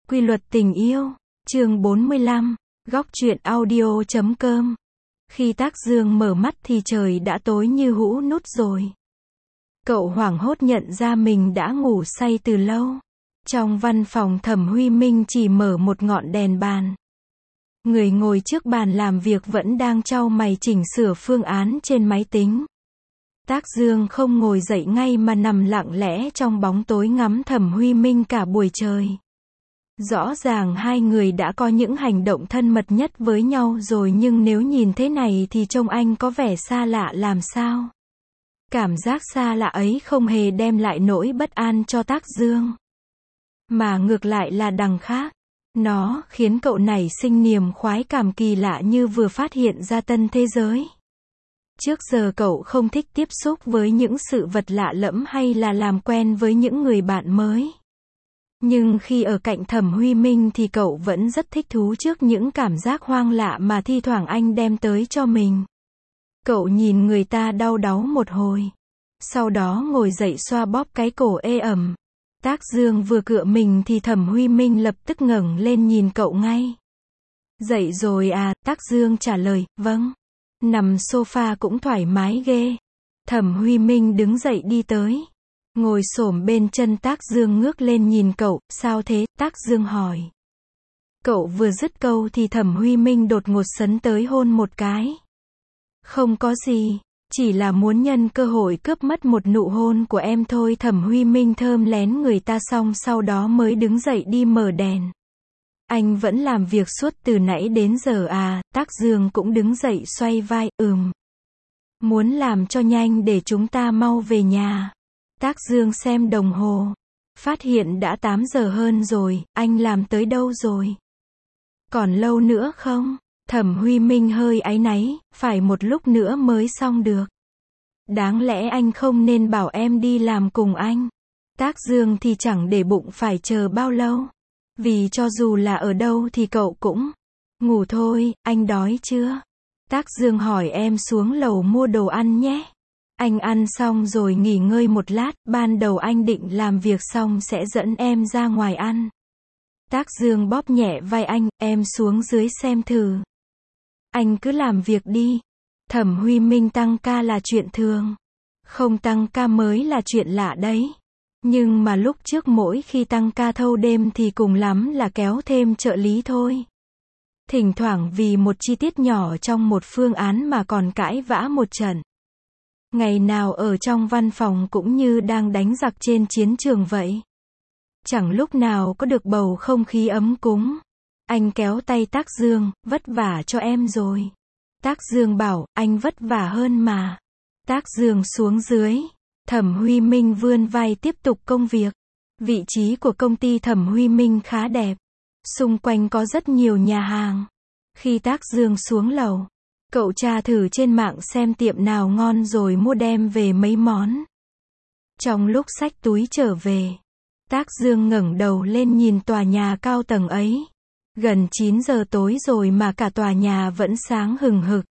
Quy luật tình yêu, chương 45, góc truyện audio.com. Khi Tác Dương mở mắt thì trời đã tối như hũ nút rồi. Cậu hoảng hốt nhận ra mình đã ngủ say từ lâu. Trong văn phòng Thẩm Huy Minh chỉ mở một ngọn đèn bàn. Người ngồi trước bàn làm việc vẫn đang chau mày chỉnh sửa phương án trên máy tính. Tác Dương không ngồi dậy ngay mà nằm lặng lẽ trong bóng tối ngắm Thẩm Huy Minh cả buổi trời. Rõ ràng hai người đã có những hành động thân mật nhất với nhau rồi, nhưng nếu nhìn thế này thì trông anh có vẻ xa lạ làm sao. Cảm giác xa lạ ấy không hề đem lại nỗi bất an cho Tác Dương, mà ngược lại là đằng khác. Nó khiến cậu nảy sinh niềm khoái cảm kỳ lạ như vừa phát hiện ra tân thế giới. Trước giờ cậu không thích tiếp xúc với những sự vật lạ lẫm hay là làm quen với những người bạn mới. Nhưng khi ở cạnh Thẩm Huy Minh thì cậu vẫn rất thích thú trước những cảm giác hoang lạ mà thi thoảng anh đem tới cho mình. Cậu nhìn người ta đau đáu một hồi, sau đó ngồi dậy xoa bóp cái cổ ê ẩm. Tác Dương vừa cựa mình thì Thẩm Huy Minh lập tức ngẩng lên nhìn cậu ngay. Dậy rồi à? Tác Dương trả lời, vâng. Nằm sofa cũng thoải mái ghê. Thẩm Huy Minh đứng dậy đi tới, ngồi xổm bên chân Tác Dương ngước lên nhìn cậu. Sao thế? Tác Dương hỏi. Cậu vừa dứt câu thì Thẩm Huy Minh đột ngột sấn tới hôn một cái. Không có gì, chỉ là muốn nhân cơ hội cướp mất một nụ hôn của em thôi. Thẩm Huy Minh thơm lén người ta xong sau đó mới đứng dậy đi mở đèn. Anh vẫn làm việc suốt từ nãy đến giờ à? Tác Dương cũng đứng dậy xoay vai, Muốn làm cho nhanh để chúng ta mau về nhà. Tác Dương xem đồng hồ, phát hiện đã 8 giờ hơn rồi. Anh làm tới đâu rồi? Còn lâu nữa không? Thẩm Huy Minh hơi áy náy, phải một lúc nữa mới xong được. Đáng lẽ anh không nên bảo em đi làm cùng anh. Tác Dương thì chẳng để bụng phải chờ bao lâu. Vì cho dù là ở đâu thì cậu cũng ngủ thôi. Anh đói chưa? Tác Dương hỏi, em xuống lầu mua đồ ăn nhé. Anh ăn xong rồi nghỉ ngơi một lát, ban đầu anh định làm việc xong sẽ dẫn em ra ngoài ăn. Tác Dương bóp nhẹ vai anh, em xuống dưới xem thử. Anh cứ làm việc đi. Thẩm Huy Minh tăng ca là chuyện thường. Không tăng ca mới là chuyện lạ đấy. Nhưng mà lúc trước mỗi khi tăng ca thâu đêm thì cùng lắm là kéo thêm trợ lý thôi. Thỉnh thoảng vì một chi tiết nhỏ trong một phương án mà còn cãi vã một trận. Ngày nào ở trong văn phòng cũng như đang đánh giặc trên chiến trường vậy. Chẳng lúc nào có được bầu không khí ấm cúng. Anh kéo tay Tác Dương, vất vả cho em rồi. Tác Dương bảo, anh vất vả hơn mà. Tác Dương xuống dưới. Thẩm Huy Minh vươn vai tiếp tục công việc. Vị trí của công ty Thẩm Huy Minh khá đẹp. Xung quanh có rất nhiều nhà hàng. Khi Tác Dương xuống lầu, cậu tra thử trên mạng xem tiệm nào ngon rồi mua đem về mấy món. Trong lúc xách túi trở về, Tác Dương ngẩng đầu lên nhìn tòa nhà cao tầng ấy. Gần 9 giờ tối rồi mà cả tòa nhà vẫn sáng hừng hực.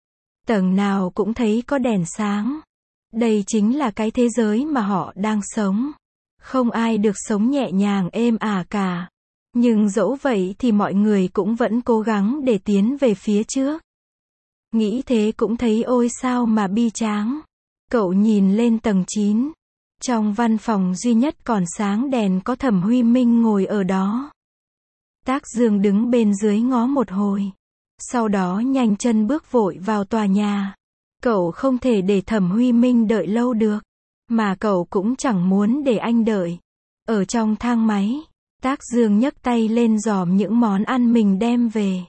Tầng nào cũng thấy có đèn sáng. Đây chính là cái thế giới mà họ đang sống. Không ai được sống nhẹ nhàng êm ả cả. Nhưng dẫu vậy thì mọi người cũng vẫn cố gắng để tiến về phía trước. Nghĩ thế cũng thấy ôi sao mà bi tráng. Cậu nhìn lên tầng 9. Trong văn phòng duy nhất còn sáng đèn có Thẩm Huy Minh ngồi ở đó. Tác Dương đứng bên dưới ngó một hồi. Sau đó nhanh chân bước vội vào tòa nhà. Cậu không thể để Thẩm Huy Minh đợi lâu được. Mà cậu cũng chẳng muốn để anh đợi. Ở trong thang máy, Tác Dương nhấc tay lên dòm những món ăn mình đem về.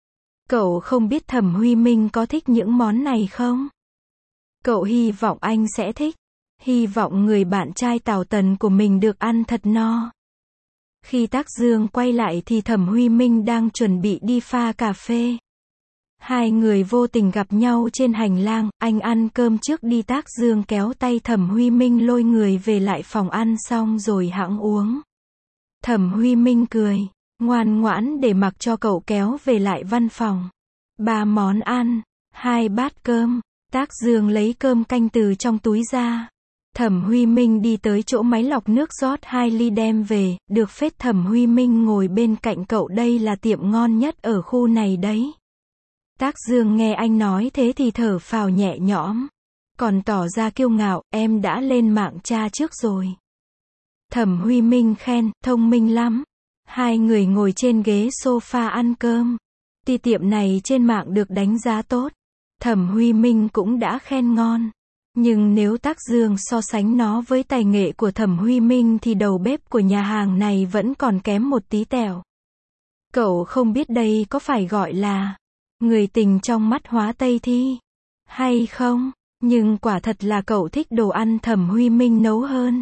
Cậu không biết Thẩm Huy Minh có thích những món này không? Cậu hy vọng anh sẽ thích. Hy vọng người bạn trai Tào Tần của mình được ăn thật no. Khi Tác Dương quay lại thì Thẩm Huy Minh đang chuẩn bị đi pha cà phê. Hai người vô tình gặp nhau trên hành lang. Anh ăn cơm trước đi. Tác Dương kéo tay Thẩm Huy Minh lôi người về lại phòng ăn xong rồi hẵng uống. Thẩm Huy Minh cười, ngoan ngoãn để mặc cho cậu kéo về lại văn phòng. 3 món ăn, 2 bát cơm. Tác Dương lấy cơm canh từ trong túi ra. Thẩm Huy Minh đi tới chỗ máy lọc nước rót 2 ly đem về, được phết Thẩm Huy Minh ngồi bên cạnh cậu, đây là tiệm ngon nhất ở khu này đấy. Tác Dương nghe anh nói thế thì thở phào nhẹ nhõm, còn tỏ ra kiêu ngạo, em đã lên mạng tra trước rồi. Thẩm Huy Minh khen, thông minh lắm. Hai người ngồi trên ghế sofa ăn cơm. Tiệm này trên mạng được đánh giá tốt. Thẩm Huy Minh cũng đã khen ngon. Nhưng nếu Tác Dương so sánh nó với tài nghệ của Thẩm Huy Minh thì đầu bếp của nhà hàng này vẫn còn kém một tí tẹo. Cậu không biết đây có phải gọi là người tình trong mắt hóa Tây Thi hay không, nhưng quả thật là cậu thích đồ ăn Thẩm Huy Minh nấu hơn.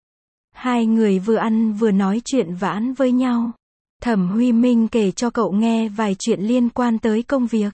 Hai người vừa ăn vừa nói chuyện vãn với nhau. Thẩm Huy Minh kể cho cậu nghe vài chuyện liên quan tới công việc.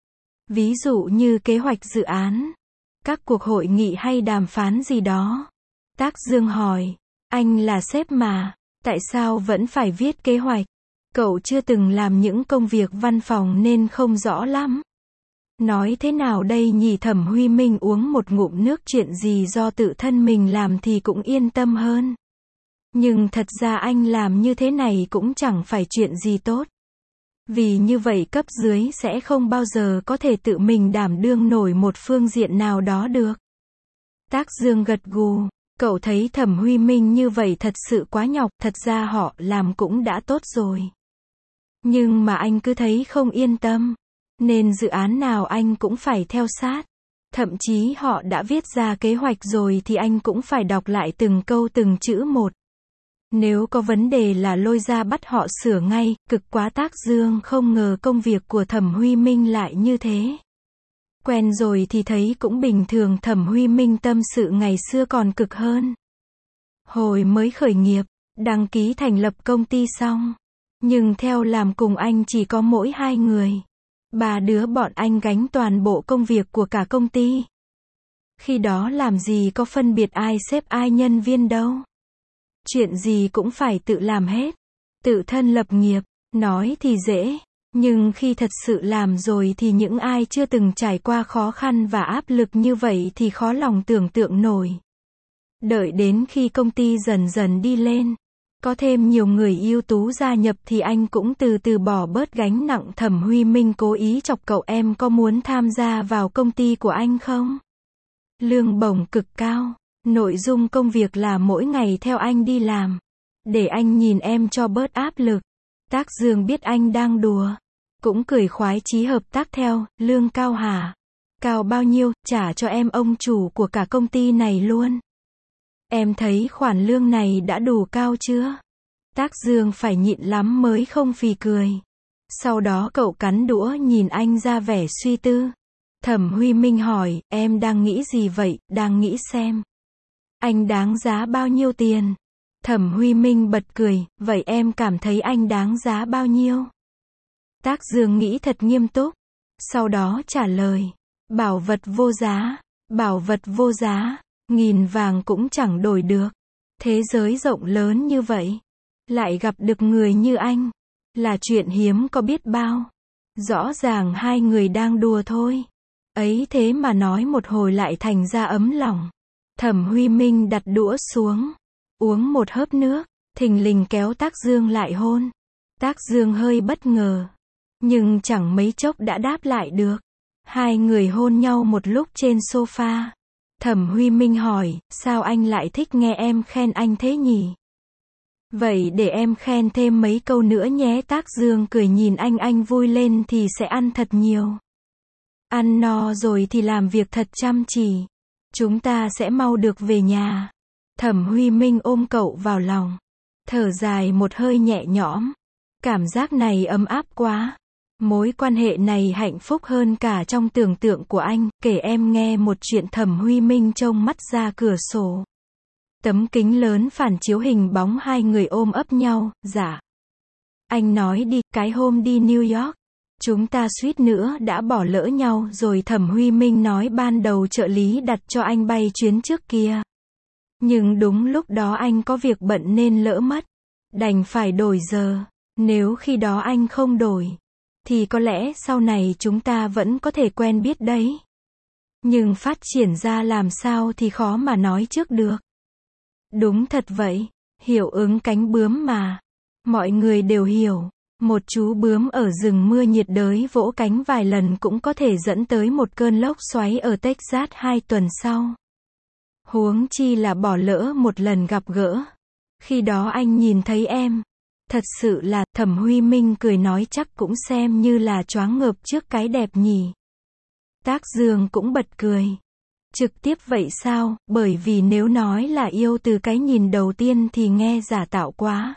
Ví dụ như kế hoạch dự án, các cuộc hội nghị hay đàm phán gì đó. Tác Dương hỏi, anh là sếp mà, tại sao vẫn phải viết kế hoạch? Cậu chưa từng làm những công việc văn phòng nên không rõ lắm. Nói thế nào đây nhỉ? Thẩm Huy Minh uống một ngụm nước, chuyện gì do tự thân mình làm thì cũng yên tâm hơn. Nhưng thật ra anh làm như thế này cũng chẳng phải chuyện gì tốt. Vì như vậy cấp dưới sẽ không bao giờ có thể tự mình đảm đương nổi một phương diện nào đó được. Tác Dương gật gù, cậu thấy Thẩm Huy Minh như vậy thật sự quá nhọc, thật ra họ làm cũng đã tốt rồi. Nhưng mà anh cứ thấy không yên tâm, nên dự án nào anh cũng phải theo sát. Thậm chí họ đã viết ra kế hoạch rồi thì anh cũng phải đọc lại từng câu từng chữ một. Nếu có vấn đề là lôi ra bắt họ sửa ngay, cực quá. Tác Dương không ngờ công việc của Thẩm Huy Minh lại như thế. Quen rồi thì thấy cũng bình thường. Thẩm Huy Minh tâm sự ngày xưa còn cực hơn. Hồi mới khởi nghiệp, đăng ký thành lập công ty xong, nhưng theo làm cùng anh chỉ có mỗi 2 người. 3 đứa bọn anh gánh toàn bộ công việc của cả công ty. Khi đó làm gì có phân biệt ai sếp ai nhân viên đâu. Chuyện gì cũng phải tự làm hết. Tự thân lập nghiệp, nói thì dễ, nhưng khi thật sự làm rồi thì những ai chưa từng trải qua khó khăn và áp lực như vậy thì khó lòng tưởng tượng nổi. Đợi đến khi công ty dần dần đi lên, có thêm nhiều người ưu tú gia nhập thì anh cũng từ từ bỏ bớt gánh nặng. Thẩm Huy Minh cố ý chọc cậu, em có muốn tham gia vào công ty của anh không? Lương bổng cực cao. Nội dung công việc là mỗi ngày theo anh đi làm, để anh nhìn em cho bớt áp lực. Tác Dương biết anh đang đùa, cũng cười khoái chí hợp tác theo. Lương cao hả? Cao bao nhiêu, trả cho em ông chủ của cả công ty này luôn. Em thấy khoản lương này đã đủ cao chưa? Tác Dương phải nhịn lắm mới không phì cười. Sau đó cậu cắn đũa nhìn anh ra vẻ suy tư. Thẩm Huy Minh hỏi, em đang nghĩ gì vậy? Đang nghĩ xem anh đáng giá bao nhiêu tiền. Thẩm Huy Minh bật cười, vậy em cảm thấy anh đáng giá bao nhiêu? Tác Dương nghĩ thật nghiêm túc, sau đó trả lời, bảo vật vô giá, bảo vật vô giá, 1000 vàng cũng chẳng đổi được. Thế giới rộng lớn như vậy, lại gặp được người như anh, là chuyện hiếm có biết bao. Rõ ràng hai người đang đùa thôi. Ấy thế mà nói một hồi lại thành ra ấm lòng. Thẩm Huy Minh đặt đũa xuống, uống một hớp nước, thình lình kéo Tác Dương lại hôn. Tác Dương hơi bất ngờ, nhưng chẳng mấy chốc đã đáp lại được. Hai người hôn nhau một lúc trên sofa. Thẩm Huy Minh hỏi, sao anh lại thích nghe em khen anh thế nhỉ? Vậy để em khen thêm mấy câu nữa nhé. Tác Dương cười nhìn anh vui lên thì sẽ ăn thật nhiều. Ăn no rồi thì làm việc thật chăm chỉ. Chúng ta sẽ mau được về nhà. Thẩm Huy Minh ôm cậu vào lòng, thở dài một hơi nhẹ nhõm. Cảm giác này ấm áp quá. Mối quan hệ này hạnh phúc hơn cả trong tưởng tượng của anh. Kể em nghe một chuyện. Thẩm Huy Minh trông mắt ra cửa sổ. Tấm kính lớn phản chiếu hình bóng hai người ôm ấp nhau. Dạ. Anh nói đi, cái hôm đi New York, chúng ta suýt nữa đã bỏ lỡ nhau rồi. Thẩm Huy Minh nói ban đầu trợ lý đặt cho anh bay chuyến trước kia. Nhưng đúng lúc đó anh có việc bận nên lỡ mất. Đành phải đổi giờ. Nếu khi đó anh không đổi, thì có lẽ sau này chúng ta vẫn có thể quen biết đấy. Nhưng phát triển ra làm sao thì khó mà nói trước được. Đúng thật vậy, hiệu ứng cánh bướm mà. Mọi người đều hiểu, một chú bướm ở rừng mưa nhiệt đới vỗ cánh vài lần cũng có thể dẫn tới một cơn lốc xoáy ở Texas 2 tuần sau. Huống chi là bỏ lỡ một lần gặp gỡ. Khi đó anh nhìn thấy em. Thật sự là, Thẩm Huy Minh cười nói chắc cũng xem như là choáng ngợp trước cái đẹp nhỉ. Tác Dương cũng bật cười. Trực tiếp vậy sao, bởi vì nếu nói là yêu từ cái nhìn đầu tiên thì nghe giả tạo quá.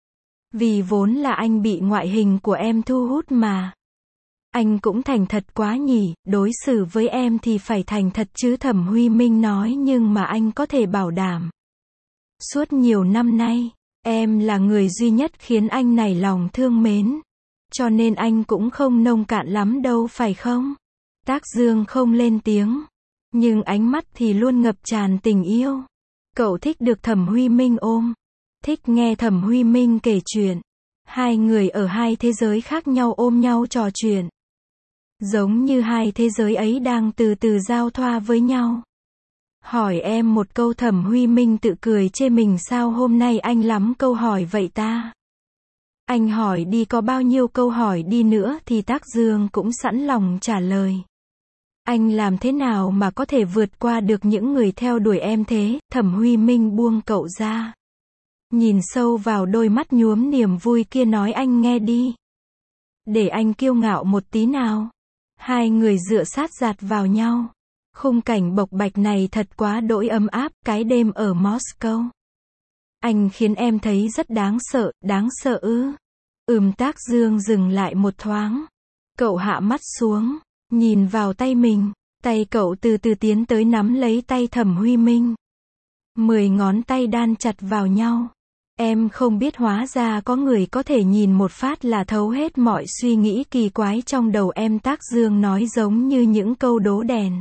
Vì vốn là anh bị ngoại hình của em thu hút mà. Anh cũng thành thật quá nhỉ, đối xử với em thì phải thành thật chứ, Thẩm Huy Minh nói, nhưng mà anh có thể bảo đảm. Suốt nhiều năm nay, em là người duy nhất khiến anh nảy lòng thương mến. Cho nên anh cũng không nông cạn lắm đâu phải không? Tác Dương không lên tiếng. Nhưng ánh mắt thì luôn ngập tràn tình yêu. Cậu thích được Thẩm Huy Minh ôm. Thích nghe Thẩm Huy Minh kể chuyện. Hai người ở hai thế giới khác nhau ôm nhau trò chuyện. Giống như hai thế giới ấy đang từ từ giao thoa với nhau. Hỏi em một câu, Thẩm Huy Minh tự cười chê mình sao hôm nay anh lắm câu hỏi vậy ta. Anh hỏi đi, có bao nhiêu câu hỏi đi nữa thì Tác Dương cũng sẵn lòng trả lời. Anh làm thế nào mà có thể vượt qua được những người theo đuổi em thế? Thẩm Huy Minh buông cậu ra. Nhìn sâu vào đôi mắt nhuốm niềm vui kia nói, anh nghe đi. Để anh kiêu ngạo một tí nào. Hai người dựa sát dạt vào nhau. Khung cảnh bộc bạch này thật quá đỗi ấm áp, cái đêm ở Moscow. Anh khiến em thấy rất đáng sợ ư? Tác Dương dừng lại một thoáng. Cậu hạ mắt xuống, nhìn vào tay mình. Tay cậu từ từ tiến tới nắm lấy tay Thẩm Huy Minh. 10 ngón tay đan chặt vào nhau. Em không biết hóa ra có người có thể nhìn một phát là thấu hết mọi suy nghĩ kỳ quái trong đầu em, Tác Dương nói giống như những câu đố đèn.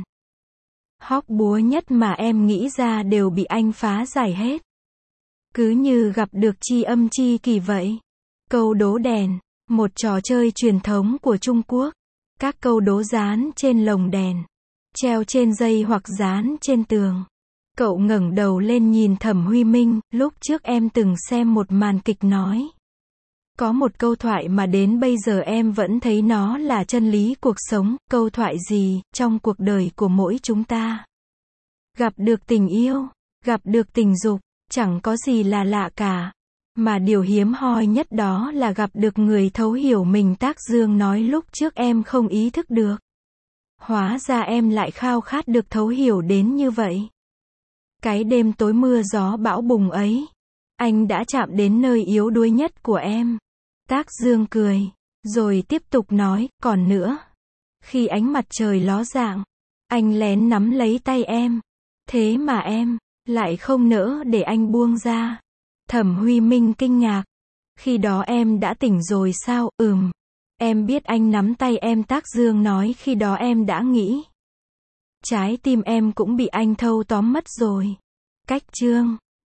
Hóc búa nhất mà em nghĩ ra đều bị anh phá giải hết. Cứ như gặp được tri âm tri kỷ vậy. Câu đố đèn, một trò chơi truyền thống của Trung Quốc. Các câu đố dán trên lồng đèn, treo trên dây hoặc dán trên tường. Cậu ngẩng đầu lên nhìn Thẩm Huy Minh, lúc trước em từng xem một màn kịch nói. Có một câu thoại mà đến bây giờ em vẫn thấy nó là chân lý cuộc sống. Câu thoại gì? Trong cuộc đời của mỗi chúng ta, gặp được tình yêu, gặp được tình dục, chẳng có gì là lạ cả. Mà điều hiếm hoi nhất đó là gặp được người thấu hiểu mình. Tác Dương nói lúc trước em không ý thức được. Hóa ra em lại khao khát được thấu hiểu đến như vậy. Cái đêm tối mưa gió bão bùng ấy, anh đã chạm đến nơi yếu đuối nhất của em. Tác Dương cười, rồi tiếp tục nói, còn nữa. Khi ánh mặt trời ló dạng, anh lén nắm lấy tay em. Thế mà em lại không nỡ để anh buông ra. Thẩm Huy Minh kinh ngạc. Khi đó em đã tỉnh rồi sao? Em biết anh nắm tay em, Tác Dương nói, khi đó em đã nghĩ. Trái tim em cũng bị anh thâu tóm mất rồi. Cách chương